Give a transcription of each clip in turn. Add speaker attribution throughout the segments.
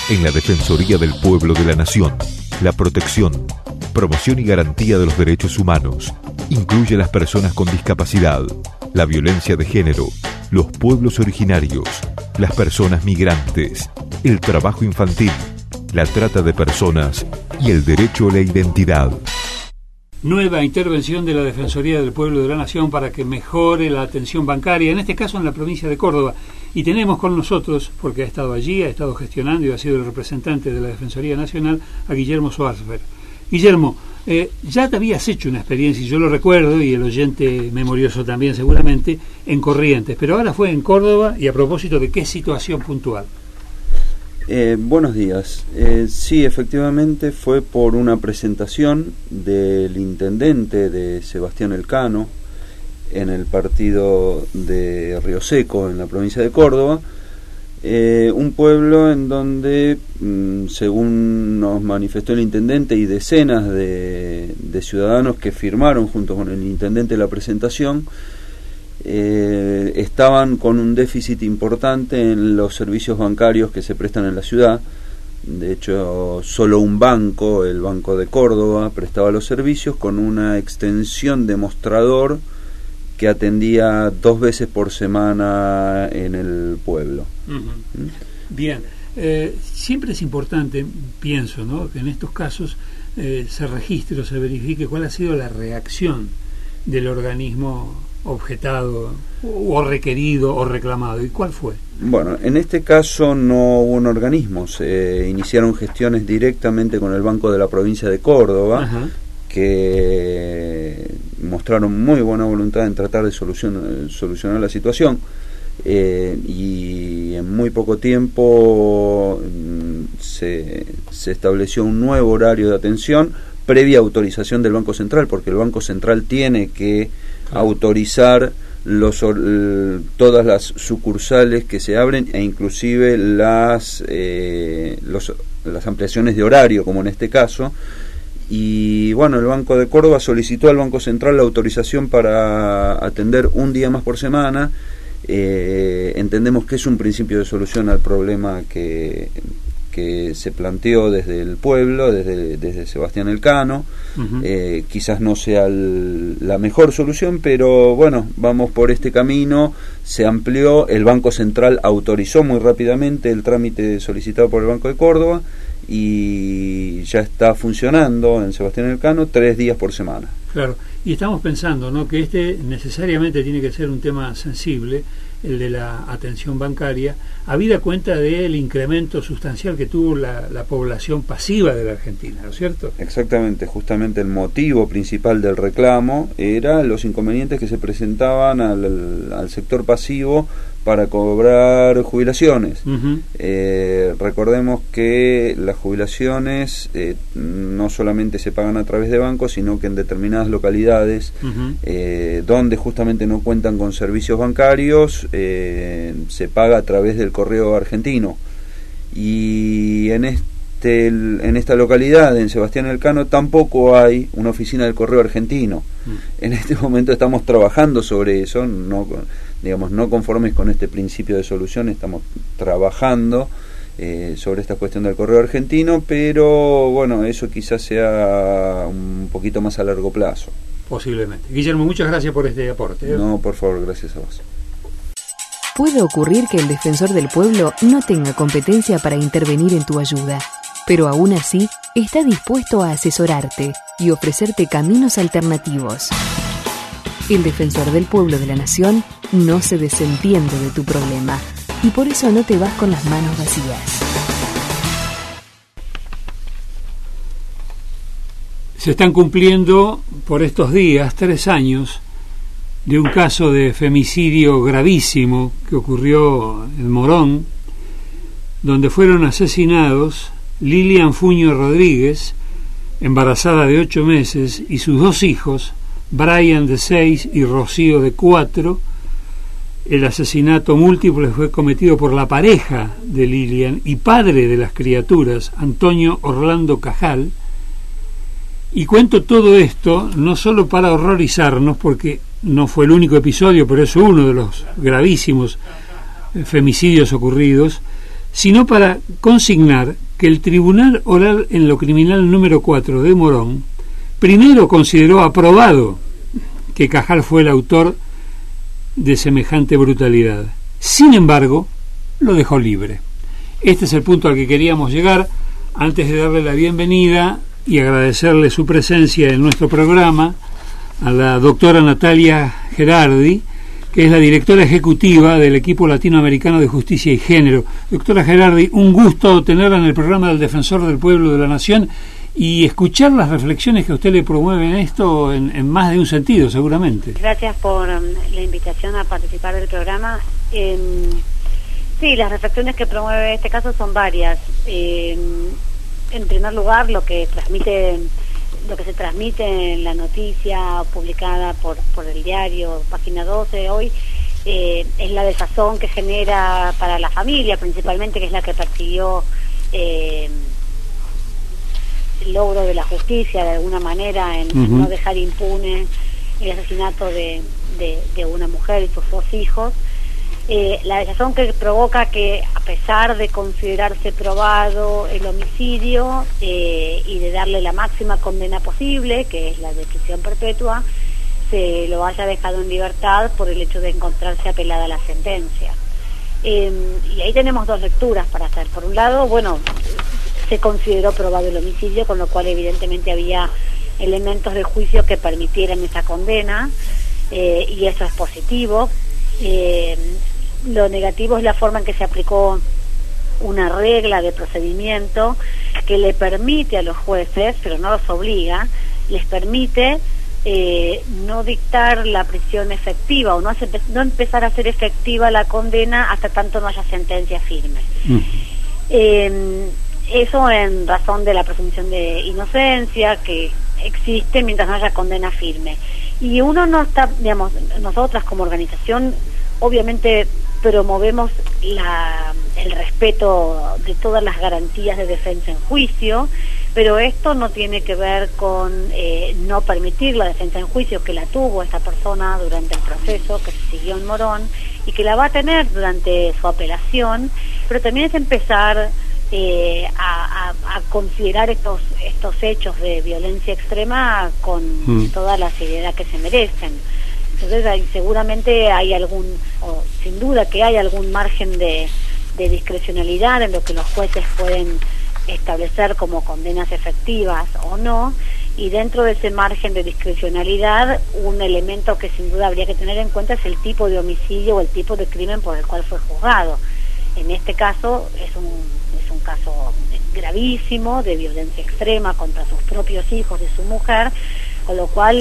Speaker 1: En la Defensoría del Pueblo de la Nación, la protección, promoción y garantía de los derechos humanos incluye a las personas con discapacidad, la violencia de género, los pueblos originarios, las personas migrantes, el trabajo infantil, la trata de personas y el derecho a la identidad.
Speaker 2: Nueva intervención de la Defensoría del Pueblo de la Nación para que mejore la atención bancaria, en este caso en la provincia de Córdoba. Y tenemos con nosotros, porque ha estado allí, ha estado gestionando y ha sido el representante de la Defensoría Nacional, a Guillermo Schwarzberg. Guillermo, ya te habías hecho una experiencia, y yo lo recuerdo, y el oyente memorioso también seguramente, en Corrientes, pero ahora fue en Córdoba, y a propósito de qué situación puntual.
Speaker 3: Buenos días. Sí, efectivamente fue por una presentación del intendente de Sebastián Elcano en el partido de Río Seco, en la provincia de Córdoba, un pueblo en donde, según nos manifestó el intendente y decenas de ciudadanos que firmaron junto con el intendente la presentación, estaban con un déficit importante en los servicios bancarios que se prestan en la ciudad. De hecho, solo un banco, el Banco de Córdoba, prestaba los servicios con una extensión de mostrador que atendía 2 veces por semana en el pueblo.
Speaker 2: Uh-huh. Bien, siempre es importante, pienso, ¿no?, que en estos casos se registre o se verifique cuál ha sido la reacción del organismo objetado o requerido o reclamado. ¿Y cuál fue?
Speaker 3: Bueno, en este caso no hubo un organismo, se iniciaron gestiones directamente con el Banco de la Provincia de Córdoba. Ajá. Que mostraron muy buena voluntad en tratar de solucionar la situación, y en muy poco tiempo se estableció un nuevo horario de atención previa autorización del Banco Central, porque el Banco Central tiene que autorizar todas las sucursales que se abren, e inclusive las ampliaciones de horario, como en este caso. Y bueno, el Banco de Córdoba solicitó al Banco Central la autorización para atender un día más por semana. Entendemos que es un principio de solución al problema que se planteó desde el pueblo, desde Sebastián Elcano. Uh-huh. Quizás no sea la mejor solución, pero bueno, vamos por este camino. Se amplió, el Banco Central autorizó muy rápidamente el trámite solicitado por el Banco de Córdoba y ya está funcionando en Sebastián Elcano 3 días por semana.
Speaker 2: Claro, y estamos pensando, ¿no?, que este necesariamente tiene que ser un tema sensible, el de la atención bancaria, habida cuenta del incremento sustancial que tuvo la población pasiva de la Argentina, ¿no es cierto?
Speaker 3: Exactamente, justamente el motivo principal del reclamo era los inconvenientes que se presentaban al sector pasivo para cobrar jubilaciones. Uh-huh. Recordemos que las jubilaciones no solamente se pagan a través de bancos, sino que en determinadas localidades, uh-huh, donde justamente no cuentan con servicios bancarios, se paga a través del correo argentino. Y en esta localidad, en Sebastián Elcano, tampoco hay una oficina del correo argentino. En este momento estamos trabajando sobre eso, no conformes con este principio de solución, estamos trabajando sobre esta cuestión del correo argentino, pero bueno, eso quizás sea un poquito más a largo plazo.
Speaker 2: Posiblemente. Guillermo, muchas gracias por este aporte.
Speaker 3: No, por favor, gracias a vos.
Speaker 4: Puede ocurrir que el defensor del pueblo no tenga competencia para intervenir en tu ayuda, pero aún así está dispuesto a asesorarte y ofrecerte caminos alternativos. El defensor del pueblo de la nación no se desentiende de tu problema y por eso no te vas con las manos vacías.
Speaker 2: Se están cumpliendo por estos días 3 años de un caso de femicidio gravísimo que ocurrió en Morón, donde fueron asesinados Lilian Fuño Rodríguez, embarazada de 8 meses, y sus 2 hijos, Brian de 6 y Rocío de 4. El asesinato múltiple fue cometido por la pareja de Lilian y padre de las criaturas, Antonio Orlando Cajal. Y cuento todo esto no solo para horrorizarnos, porque no fue el único episodio, pero es uno de los gravísimos femicidios ocurridos, sino para consignar que el Tribunal Oral en lo Criminal número 4 de Morón primero consideró aprobado que Cajal fue el autor de semejante brutalidad. Sin embargo, lo dejó libre. Este es el punto al que queríamos llegar. Antes de darle la bienvenida y agradecerle su presencia en nuestro programa a la doctora Natalia Gerardi, que es la directora ejecutiva del equipo latinoamericano de justicia y género. Doctora Gerardi, un gusto tenerla en el programa del Defensor del Pueblo de la Nación y escuchar las reflexiones que a usted le promueven esto en más de un sentido, seguramente.
Speaker 5: Gracias por la invitación a participar del programa. Sí, las reflexiones que promueve este caso son varias. En primer lugar, lo que se transmite en la noticia publicada por el diario Página 12 hoy, es la desazón que genera para la familia, principalmente, que es la que persiguió el logro de la justicia de alguna manera en no dejar impune el asesinato de una mujer y sus 2 hijos. La desazón que provoca que, a pesar de considerarse probado el homicidio y de darle la máxima condena posible, que es la de prisión perpetua, se lo haya dejado en libertad por el hecho de encontrarse apelada la sentencia. Y ahí tenemos 2 lecturas para hacer. Por un lado, bueno, se consideró probado el homicidio, con lo cual evidentemente había elementos de juicio que permitieran esa condena, y eso es positivo. Lo negativo es la forma en que se aplicó una regla de procedimiento que le permite a los jueces, pero no los obliga, les permite no dictar la prisión efectiva o no empezar a hacer efectiva la condena hasta tanto no haya sentencia firme. Eso en razón de la presunción de inocencia que existe mientras no haya condena firme. Y uno no está, digamos, nosotras como organización obviamente promovemos el respeto de todas las garantías de defensa en juicio, pero esto no tiene que ver con no permitir la defensa en juicio, que la tuvo esta persona durante el proceso que se siguió en Morón y que la va a tener durante su apelación, pero también es empezar a considerar estos hechos de violencia extrema con toda la seriedad que se merecen. Entonces seguramente hay sin duda que hay algún margen de discrecionalidad en lo que los jueces pueden establecer como condenas efectivas o no, y dentro de ese margen de discrecionalidad un elemento que sin duda habría que tener en cuenta es el tipo de homicidio o el tipo de crimen por el cual fue juzgado. En este caso es un caso gravísimo de violencia extrema contra sus propios hijos y su mujer, con lo cual,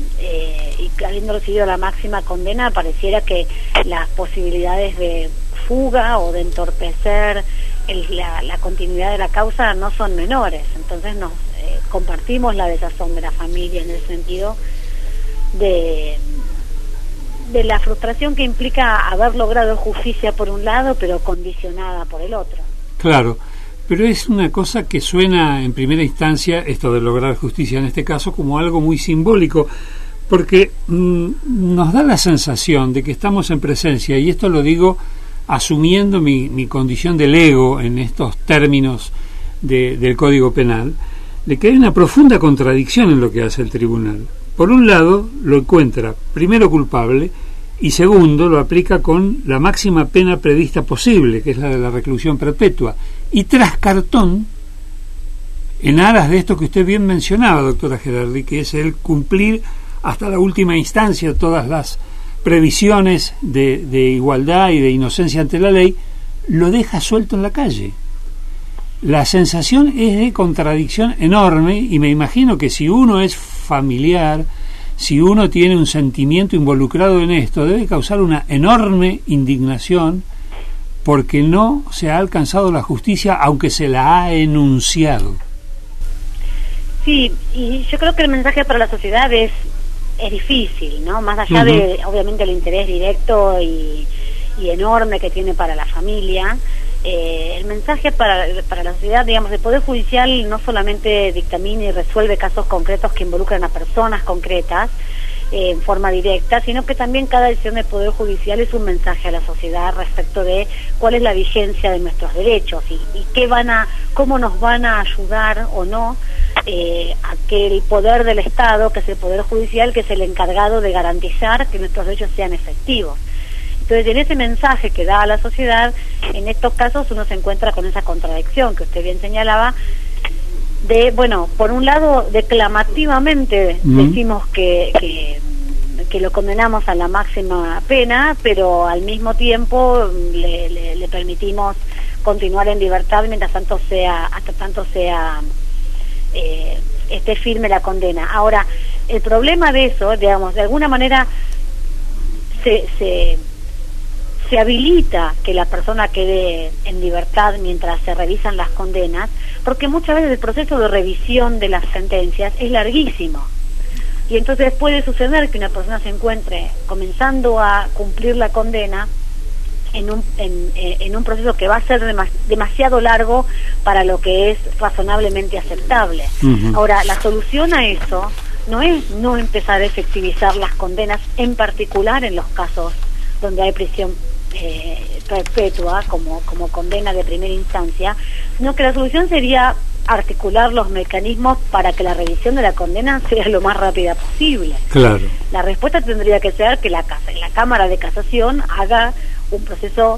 Speaker 5: y habiendo recibido la máxima condena, pareciera que las posibilidades de fuga o de entorpecer la continuidad de la causa no son menores. Entonces compartimos la desazón de la familia en el sentido de la frustración que implica haber logrado justicia por un lado, pero condicionada por el otro.
Speaker 2: Claro, pero es una cosa que suena en primera instancia, esto de lograr justicia en este caso, como algo muy simbólico, porque nos da la sensación de que estamos en presencia, y esto lo digo asumiendo mi condición de lego en estos términos del Código Penal, de que hay una profunda contradicción en lo que hace el tribunal. Por un lado, lo encuentra primero culpable y segundo, lo aplica con la máxima pena prevista posible, que es la de la reclusión perpetua. Y tras cartón, en aras de esto que usted bien mencionaba, doctora Gerardi, que es el cumplir hasta la última instancia todas las previsiones de igualdad y de inocencia ante la ley, lo deja suelto en la calle. La sensación es de contradicción enorme, y me imagino que si uno es familiar, si uno tiene un sentimiento involucrado en esto, debe causar una enorme indignación porque no se ha alcanzado la justicia, aunque se la ha enunciado. Sí,
Speaker 5: y yo creo que el mensaje para la sociedad es difícil, ¿no? Más allá de, obviamente, el interés directo y enorme que tiene para la familia, el mensaje para la sociedad, digamos, el Poder Judicial no solamente dictamina y resuelve casos concretos que involucran a personas concretas, en forma directa, sino que también cada decisión del Poder Judicial es un mensaje a la sociedad respecto de cuál es la vigencia de nuestros derechos y cómo nos van a ayudar o no a que el poder del Estado, que es el Poder Judicial, que es el encargado de garantizar que nuestros derechos sean efectivos. Entonces, en ese mensaje que da a la sociedad, en estos casos uno se encuentra con esa contradicción que usted bien señalaba, de, bueno, por un lado, declamativamente decimos que lo condenamos a la máxima pena, pero al mismo tiempo le permitimos continuar en libertad hasta tanto sea esté firme la condena. Ahora, el problema de eso, digamos, de alguna manera se habilita que la persona quede en libertad mientras se revisan las condenas, porque muchas veces el proceso de revisión de las sentencias es larguísimo. Y entonces puede suceder que una persona se encuentre comenzando a cumplir la condena en un proceso que va a ser demasiado largo para lo que es razonablemente aceptable. Ahora, la solución a eso no es no empezar a efectivizar las condenas, en particular en los casos donde hay prisión perpetua como condena de primera instancia, sino que la solución sería articular los mecanismos para que la revisión de la condena sea lo más rápida posible.
Speaker 2: Claro.
Speaker 5: La respuesta tendría que ser que la Cámara de Casación haga un proceso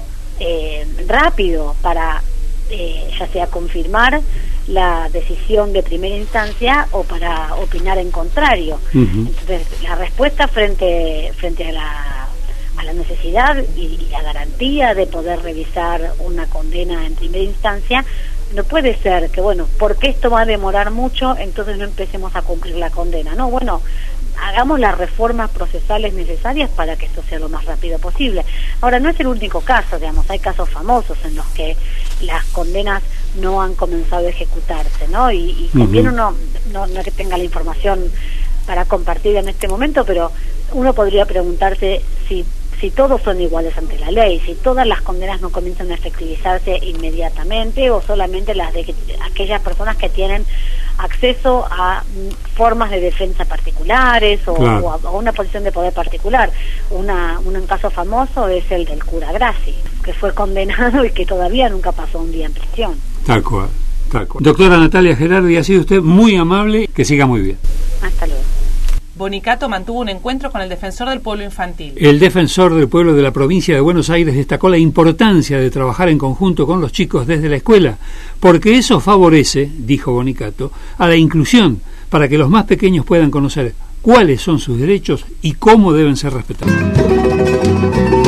Speaker 5: rápido para ya sea confirmar la decisión de primera instancia o para opinar en contrario. Entonces, la respuesta frente a la necesidad y la garantía de poder revisar una condena en primera instancia no puede ser que, bueno, porque esto va a demorar mucho, entonces no empecemos a cumplir la condena. No, bueno, hagamos las reformas procesales necesarias para que esto sea lo más rápido posible. Ahora, no es el único caso, digamos, hay casos famosos en los que las condenas no han comenzado a ejecutarse, ¿no? Y también uno, no es que tenga la información para compartir en este momento, pero uno podría preguntarse si todos son iguales ante la ley, si todas las condenas no comienzan a efectivizarse inmediatamente o solamente las de aquellas personas que tienen acceso a formas de defensa particulares o,
Speaker 2: claro,
Speaker 5: o a una posición de poder particular. Un caso famoso es el del cura Grassi, que fue condenado y que todavía nunca pasó un día en prisión.
Speaker 2: Tal cual, tal cual. Doctora Natalia Gerardi, ha sido usted muy amable, que siga muy bien.
Speaker 5: Hasta luego.
Speaker 6: Bonicato mantuvo un encuentro con el defensor del pueblo infantil.
Speaker 2: El defensor del pueblo de la provincia de Buenos Aires destacó la importancia de trabajar en conjunto con los chicos desde la escuela, porque eso favorece, dijo Bonicato, a la inclusión, para que los más pequeños puedan conocer cuáles son sus derechos y cómo deben ser respetados.